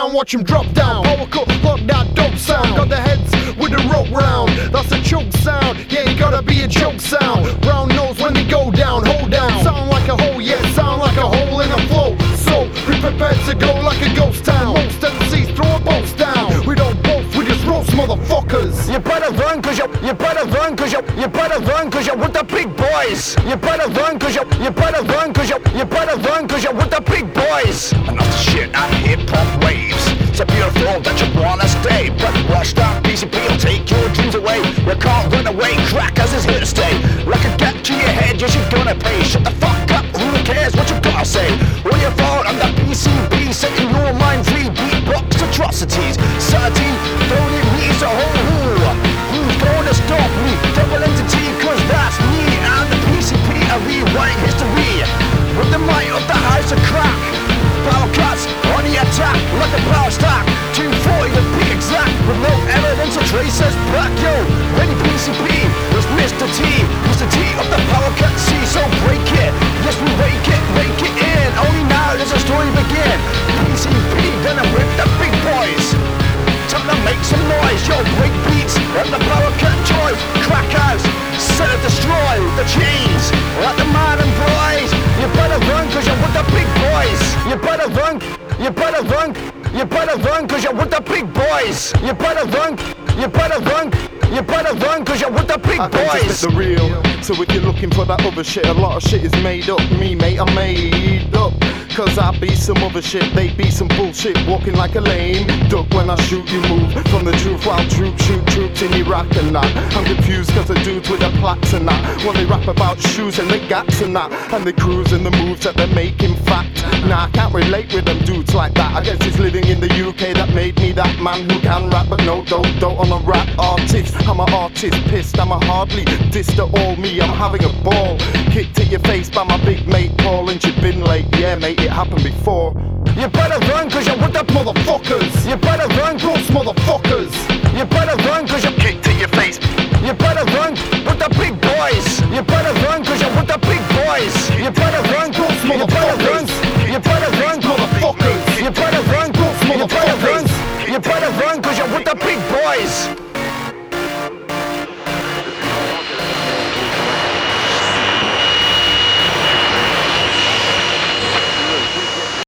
down, watch them drop down. Power cut, lock that dope sound. Got their heads with the rope round. That's a choke sound, yeah, it gotta be a joke sound. Brown nose when they go down, hold down. Sound like a hole, yeah, sound like a hole in a flow. So, be prepared to go like a ghost town. Most MCs throw a boast down. We don't boast, we just roast motherfuckers. You better run cause you better run cause you better run cause you're with the big boys. You better run cause you better run cause you better run cause you're with the big boys. Enough to shit out hip-hop waves. So beautiful that you wanna stay, but washed up PCP will take your dreams away. You can't run away, crackers is here to stay. Like a gap to your head, yes you're gonna pay. Shut the fuck up, who cares what you gotta say? All your fault, I'm the PCP, setting your mind free. Beatbox atrocities, 17, don't it me, so who's gonna stop me? Double entity, cause that's me. And the PCP, I rewrite history with the might of the house of crack. Power cuts on the attack, like a power stack. 240 to be exact, with no evidence or traces back. Yo, ready PCP, it's Mr. T, Mr. T of the power cut C. So break it, yes we rake it in. Only now does the story begin. PCP gonna whip the big boys. Time to make some noise, yo, break beats and the power cut choice. Crack house, set it destroy the chains like the modern boys. You better run cause you're with the big boys. You better run cause you're with the big boys. You better run cause you're with the big boys. I just the real. So if you're looking for that other shit, a lot of shit is made up. Me mate, I'm made up. Cause I be some other shit, they be some bullshit. Walking like a lame duck when I shoot, you move from the truth while troops shoot troops in Iraq and that. I'm confused cause the dudes with the plaques and that, well they rap about shoes and the gats and that, and they cruise and the moves that they're making fact. Nah, I can't relate with them dudes like that. I guess it's living in the UK that made me that man who can rap, but no, don't I'm a rap artist. I'm an artist pissed, I'm a hardly diss to all me. I'm having a ball, kicked to your face by my big mate Paul, and you've been late, yeah mate, it happened before. You better run cause you're with the motherfuckers. You better